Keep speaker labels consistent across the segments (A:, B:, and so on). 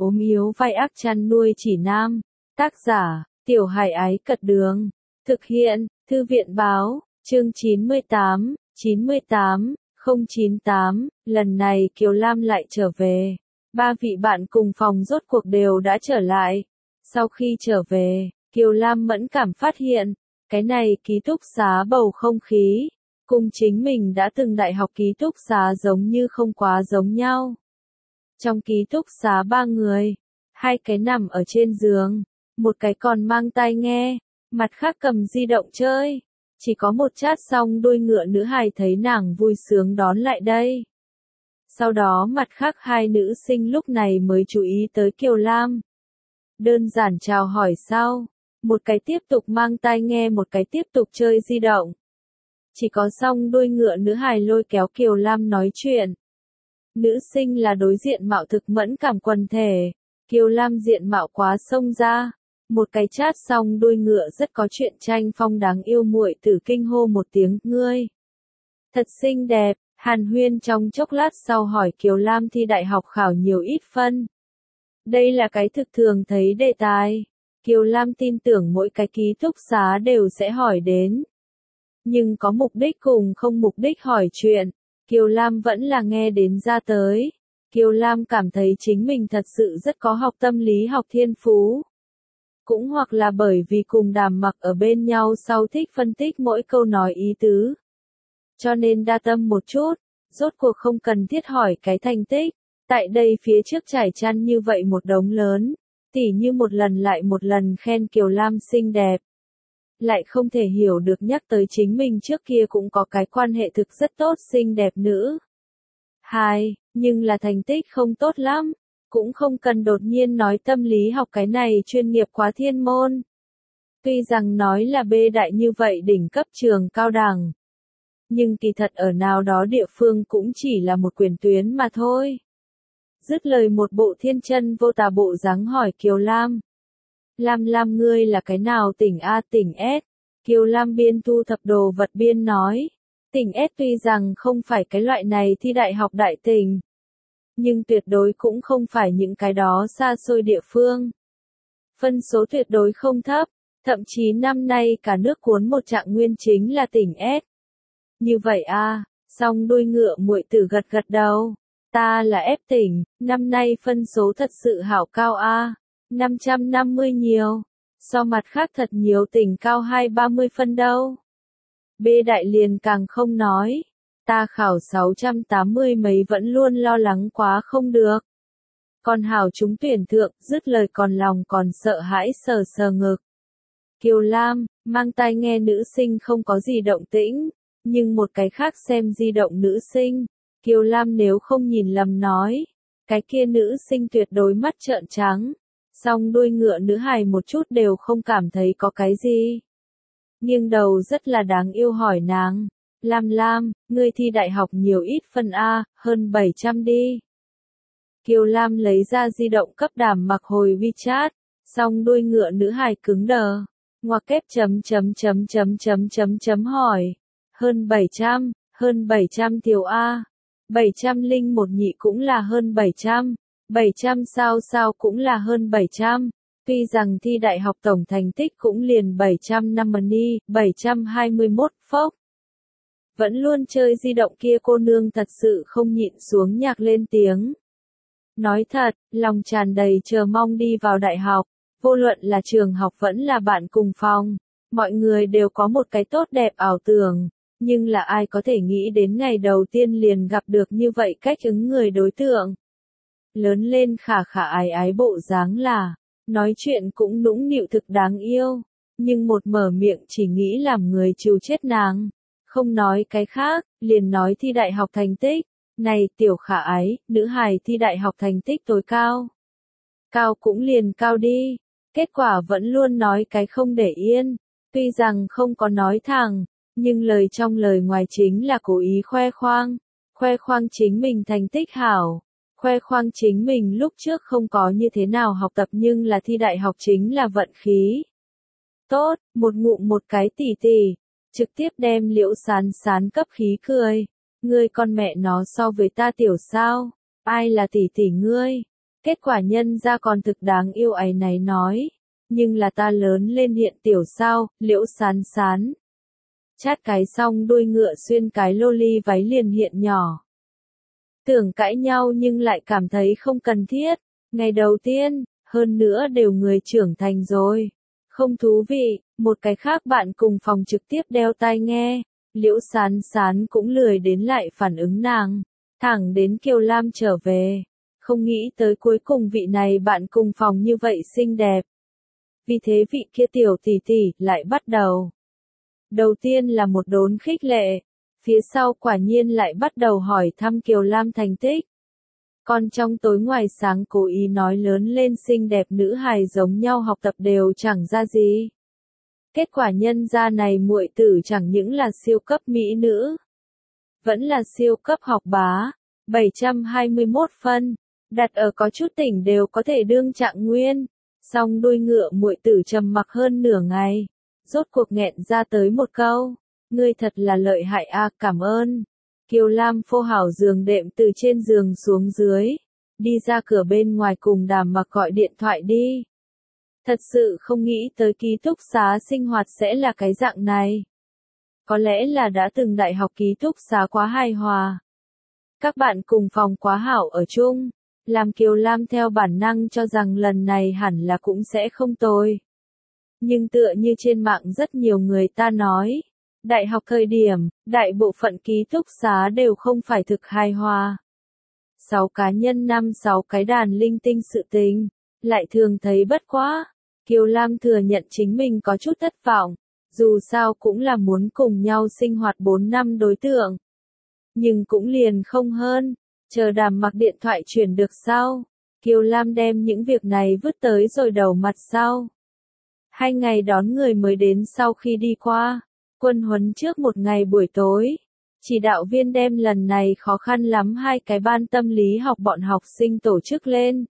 A: ốm yếu vai ác chăn nuôi chỉ nam. Tác giả, Tiểu Hải Ái Cật Đường. Thực hiện, Thư viện Báo, chương 98, 098, lần này Kiều Lam lại trở về. Ba vị bạn cùng phòng rốt cuộc đều đã trở lại. Sau khi trở về, Kiều Lam mẫn cảm phát hiện, cái này ký túc xá bầu không khí, cùng chính mình đã từng đại học ký túc xá giống như không quá giống nhau. Trong ký túc xá 3 người, 2 cái nằm ở trên giường, một cái còn mang tai nghe, mặt khác cầm di động chơi. Chỉ có một chát xong đuôi ngựa nữ hài thấy nàng vui sướng đón lại đây. Sau đó mặt khác 2 nữ sinh lúc này mới chú ý tới Kiều Lam. Đơn giản chào hỏi sau, một cái tiếp tục mang tai nghe, một cái tiếp tục chơi di động. Chỉ có xong đuôi ngựa nữ hài lôi kéo Kiều Lam nói chuyện. Nữ sinh là đối diện mạo thực mẫn cảm quần thể, Kiều Lam diện mạo quá xông ra. Một cái chát xong đuôi ngựa rất có chuyện tranh phong đáng yêu, muội tử kinh hô một tiếng, ngươi thật xinh đẹp. Hàn huyên trong chốc lát sau hỏi Kiều Lam thi đại học khảo nhiều ít phân. Đây là cái thực thường thấy đề tài. Kiều Lam tin tưởng mỗi cái ký túc xá đều sẽ hỏi đến. Nhưng có mục đích cùng không mục đích hỏi chuyện, Kiều Lam vẫn là nghe đến ra tới. Kiều Lam cảm thấy chính mình thật sự rất có học tâm lý học thiên phú. Cũng hoặc là bởi vì cùng Đàm Mặc ở bên nhau sau thích phân tích mỗi câu nói ý tứ. Cho nên đa tâm một chút, rốt cuộc không cần thiết hỏi cái thành tích. Tại đây phía trước trải chăn như vậy một đống lớn, tỉ như một lần lại một lần khen Kiều Lam xinh đẹp. Lại không thể hiểu được nhắc tới chính mình trước kia cũng có cái quan hệ thực rất tốt xinh đẹp nữ. 2. Nhưng là thành tích không tốt lắm. Cũng không cần đột nhiên nói tâm lý học cái này chuyên nghiệp quá thiên môn. Tuy rằng nói là B đại như vậy đỉnh cấp trường cao đẳng. Nhưng kỳ thật ở nào đó địa phương cũng chỉ là một quyền tuyến mà thôi. Dứt lời một bộ thiên chân vô tà bộ dáng hỏi Kiều Lam. Lam ngươi là cái nào tỉnh A? Tỉnh S. Kiều Lam biên thu thập đồ vật biên nói. Tỉnh S tuy rằng không phải cái loại này thi đại học đại tỉnh. Nhưng tuyệt đối cũng không phải những cái đó xa xôi địa phương. Phân số tuyệt đối không thấp, thậm chí năm nay cả nước cuốn một trạng nguyên chính là tỉnh S. Như vậy a, song đuôi ngựa muội tử gật gật đầu. Ta là F tỉnh, năm nay phân số thật sự hảo cao a, 550 nhiều. So mặt khác thật nhiều tỉnh cao 230 phân đâu. B đại liền càng không nói. Ta khảo 680 mấy vẫn luôn lo lắng quá không được. Còn hảo chúng tuyển thượng, dứt lời còn lòng còn sợ hãi sờ sờ ngực. Kiều Lam, mang tai nghe nữ sinh không có gì động tĩnh, nhưng một cái khác xem di động nữ sinh. Kiều Lam nếu không nhìn lầm nói, cái kia nữ sinh tuyệt đối mắt trợn trắng. Song đuôi ngựa nữ hài một chút đều không cảm thấy có cái gì. Nghiêng đầu rất là đáng yêu hỏi nàng. Lam, ngươi thi đại học nhiều ít phân A, hơn 700 đi. Kiều Lam lấy ra di động cấp Đàm Mặc hồi WeChat, song đuôi ngựa nữ hài cứng đờ. Ngoặc kép hỏi. Hơn 700 tiểu A. 701 nhị cũng là hơn 700. 700 sao cũng là hơn 700. Tuy rằng thi đại học tổng thành tích cũng liền 750, 721 phốc. Vẫn luôn chơi di động kia cô nương thật sự không nhịn xuống nhạc lên tiếng. Nói thật, lòng tràn đầy chờ mong đi vào đại học, vô luận là trường học vẫn là bạn cùng phòng, mọi người đều có một cái tốt đẹp ảo tưởng, nhưng là ai có thể nghĩ đến ngày đầu tiên liền gặp được như vậy cách ứng người đối tượng. Lớn lên khả ái ái bộ dáng là, nói chuyện cũng nũng nịu thực đáng yêu, nhưng một mở miệng chỉ nghĩ làm người trừ chết nàng. Không nói cái khác, liền nói thi đại học thành tích. Này tiểu khả ái, nữ hài thi đại học thành tích tối cao. Cao cũng liền cao đi. Kết quả vẫn luôn nói cái không để yên. Tuy rằng không có nói thẳng, nhưng lời trong lời ngoài chính là cố ý khoe khoang. Khoe khoang chính mình thành tích hảo. Khoe khoang chính mình lúc trước không có như thế nào học tập nhưng là thi đại học chính là vận khí. Tốt, một ngụm một cái tỉ tỉ. Trực tiếp đem Liễu Sán cấp khí cười. Ngươi con mẹ nó so với ta tiểu sao? Ai là tỷ tỷ ngươi? Kết quả nhân ra còn thực đáng yêu áy náy nói. Nhưng là ta lớn lên hiện tiểu sao, Liễu Sán Sán. Chát cái xong đuôi ngựa xuyên cái loli váy liền hiện nhỏ. Tưởng cãi nhau nhưng lại cảm thấy không cần thiết. Ngày đầu tiên, hơn nữa đều người trưởng thành rồi. Không thú vị, một cái khác bạn cùng phòng trực tiếp đeo tai nghe. Liễu Sán Sán cũng lười đến lại phản ứng nàng. Thẳng đến Kiều Lam trở về. Không nghĩ tới cuối cùng vị này bạn cùng phòng như vậy xinh đẹp. Vì thế vị kia tiểu tỷ tỷ lại bắt đầu. Đầu tiên là một đốn khích lệ. Phía sau quả nhiên lại bắt đầu hỏi thăm Kiều Lam thành tích. Còn trong tối ngoài sáng cố ý nói lớn lên xinh đẹp nữ hài giống nhau học tập đều chẳng ra gì. Kết quả nhân gia này muội tử chẳng những là siêu cấp mỹ nữ. Vẫn là siêu cấp học bá. 721 phân. Đặt ở có chút tỉnh đều có thể đương trạng nguyên. Xong đuôi ngựa muội tử trầm mặc hơn nửa ngày. Rốt cuộc nghẹn ra tới một câu. Ngươi thật là lợi hại a, cảm ơn. Kiều Lam phô hảo giường đệm từ trên giường xuống dưới. Đi ra cửa bên ngoài cùng Đàm Mặc gọi điện thoại đi. Thật sự không nghĩ tới ký túc xá sinh hoạt sẽ là cái dạng này. Có lẽ là đã từng đại học ký túc xá quá hài hòa. Các bạn cùng phòng quá hảo ở chung. Làm Kiều Lam theo bản năng cho rằng lần này hẳn là cũng sẽ không tồi. Nhưng tựa như trên mạng rất nhiều người ta nói. Đại học thời điểm, đại bộ phận ký túc xá đều không phải thực hài hòa. 6 cá nhân 5-6 cái đàn linh tinh sự tình, lại thường thấy bất quá. Kiều Lam thừa nhận chính mình có chút thất vọng, dù sao cũng là muốn cùng nhau sinh hoạt 4 năm đối tượng. Nhưng cũng liền không hơn, chờ Đàm Mặc điện thoại chuyển được sau. Kiều Lam đem những việc này vứt tới rồi đầu mặt sau. 2 ngày đón người mới đến sau khi đi qua. Quân huấn trước một ngày buổi tối, chỉ đạo viên đem lần này khó khăn lắm 2 cái ban tâm lý học bọn học sinh tổ chức lên.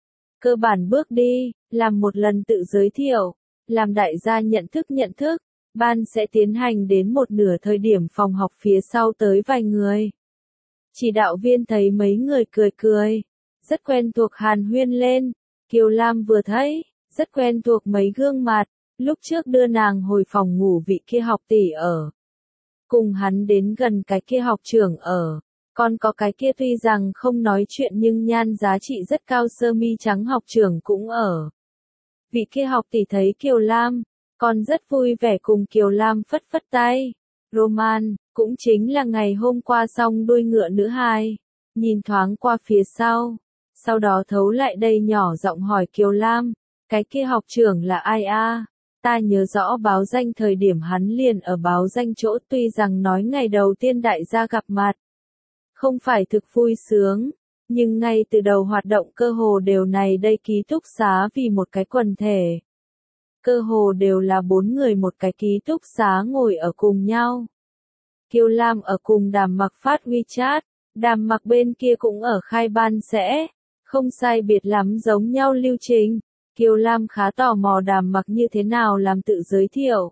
A: Cơ bản bước đi, làm một lần tự giới thiệu, làm đại gia nhận thức, ban sẽ tiến hành đến một nửa thời điểm phòng học phía sau tới vài người. Chỉ đạo viên thấy mấy người cười, rất quen thuộc hàn huyên lên, Kiều Lam vừa thấy, rất quen thuộc mấy gương mặt. Lúc trước đưa nàng hồi phòng ngủ vị kia học tỷ ở. Cùng hắn đến gần cái kia học trưởng ở. Còn có cái kia tuy rằng không nói chuyện nhưng nhan giá trị rất cao sơ mi trắng học trưởng cũng ở. Vị kia học tỷ thấy Kiều Lam, còn rất vui vẻ cùng Kiều Lam phất phất tay. Roman, cũng chính là ngày hôm qua xong đuôi ngựa nữ hài. Nhìn thoáng qua phía sau đó thấu lại đây nhỏ giọng hỏi Kiều Lam, cái kia học trưởng là ai a? Ta nhớ rõ báo danh thời điểm hắn liền ở báo danh chỗ, tuy rằng nói ngày đầu tiên đại gia gặp mặt. Không phải thực vui sướng, nhưng ngay từ đầu hoạt động cơ hồ đều này đây ký túc xá vì một cái quần thể. Cơ hồ đều là 4 người một cái ký túc xá ngồi ở cùng nhau. Kiều Lam ở cùng Đàm Mặc phát WeChat, Đàm Mặc bên kia cũng ở khai ban sẽ, không sai biệt lắm giống nhau lưu trình. Kiều Lam khá tò mò Đàm Mặc như thế nào làm tự giới thiệu.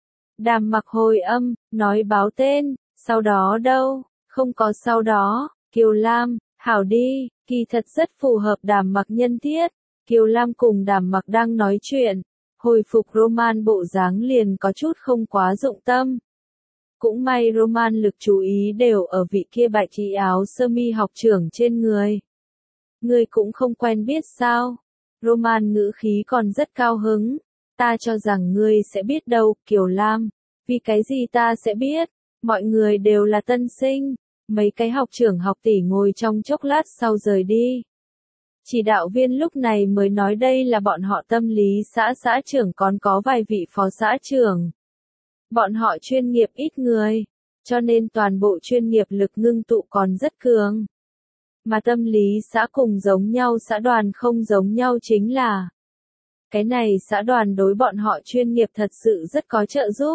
A: Đàm Mặc hồi âm, nói báo tên, sau đó đâu, không có sau đó. Kiều Lam, hảo đi, kỳ thật rất phù hợp Đàm Mặc nhân thiết. Kiều Lam cùng Đàm Mặc đang nói chuyện, hồi phục Roman bộ dáng liền có chút không quá dụng tâm. Cũng may Roman lực chú ý đều ở vị kia bạch y áo sơ mi học trưởng trên người. Người cũng không quen biết sao? Roman ngữ khí còn rất cao hứng. Ta cho rằng ngươi sẽ biết đâu, Kiều Lam. Vì cái gì ta sẽ biết? Mọi người đều là tân sinh. Mấy cái học trưởng học tỷ ngồi trong chốc lát sau rời đi. Chỉ đạo viên lúc này mới nói đây là bọn họ tâm lý xã trưởng, còn có vài vị phó xã trưởng. Bọn họ chuyên nghiệp ít người, cho nên toàn bộ chuyên nghiệp lực ngưng tụ còn rất cường. Mà tâm lý xã cùng giống nhau xã đoàn không giống nhau chính là cái này xã đoàn đối bọn họ chuyên nghiệp thật sự rất có trợ giúp.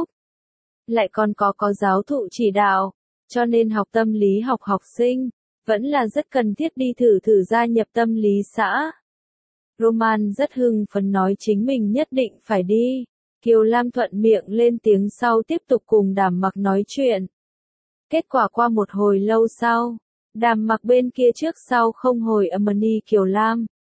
A: Lại còn có giáo thụ chỉ đạo, cho nên học tâm lý học sinh, vẫn là rất cần thiết đi thử gia nhập tâm lý xã. Roman rất hưng phấn nói chính mình nhất định phải đi. Kiều Lam thuận miệng lên tiếng sau tiếp tục cùng Đàm Mặc nói chuyện. Kết quả qua một hồi lâu sau, Đàm Mặc bên kia trước sau không hồi âm ni Kiều Lam,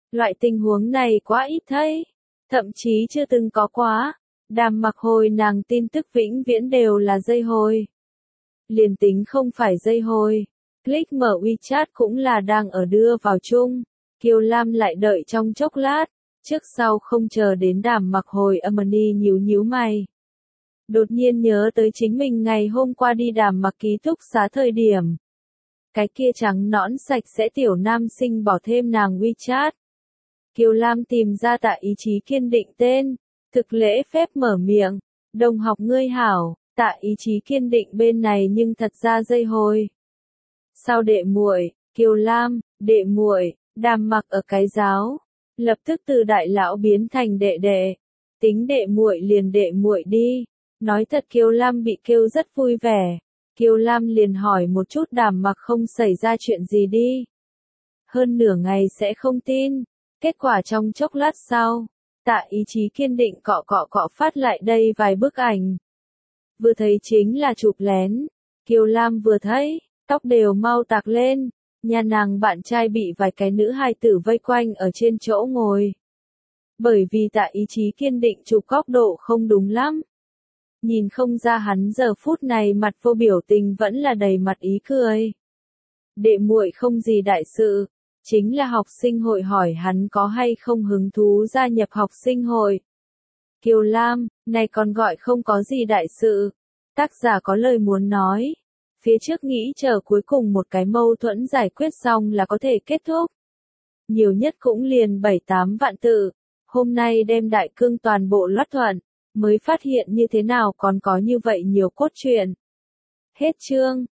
A: Loại tình huống này quá ít thấy, thậm chí chưa từng có quá. Đàm Mặc hồi nàng tin tức vĩnh viễn đều là dây hồi. Liền tính không phải dây hồi, click mở WeChat cũng là đang ở đưa vào chung. Kiều Lam lại đợi trong chốc lát, trước sau không chờ đến Đàm Mặc hồi Amani nhíu nhíu mày. Đột nhiên nhớ tới chính mình ngày hôm qua đi Đàm Mặc ký túc xá thời điểm. Cái kia trắng nõn sạch sẽ tiểu nam sinh bỏ thêm nàng WeChat. Kiều Lam tìm ra Tạ Ý Chí Kiên Định tên, thực lễ phép mở miệng, đồng học ngươi hảo, Tạ Ý Chí Kiên Định bên này nhưng thật ra dây hồi. Sao đệ muội, Kiều Lam, đệ muội, Đàm Mặc ở cái giáo, lập tức từ đại lão biến thành đệ đệ, tính đệ muội liền đệ muội đi. Nói thật Kiều Lam bị kêu rất vui vẻ. Kiều Lam liền hỏi một chút Đàm Mặc không xảy ra chuyện gì đi. Hơn nửa ngày sẽ không tin. Kết quả trong chốc lát sau, Tạ Ý Chí Kiên Định cọ cọ phát lại đây vài bức ảnh. Vừa thấy chính là chụp lén. Kiều Lam vừa thấy, tóc đều mau tạc lên. Nhà nàng bạn trai bị vài cái nữ hài tử vây quanh ở trên chỗ ngồi. Bởi vì Tạ Ý Chí Kiên Định chụp góc độ không đúng lắm. Nhìn không ra hắn giờ phút này mặt vô biểu tình vẫn là đầy mặt ý cười. Đệ muội không gì đại sự, chính là học sinh hội hỏi hắn có hay không hứng thú gia nhập học sinh hội. Kiều Lam, này còn gọi không có gì đại sự. Tác giả có lời muốn nói. Phía trước nghĩ chờ cuối cùng một cái mâu thuẫn giải quyết xong là có thể kết thúc. Nhiều nhất cũng liền 7-8 vạn tự. Hôm nay đem đại cương toàn bộ loát thuận, mới phát hiện như thế nào còn có như vậy nhiều cốt truyện. Hết chương.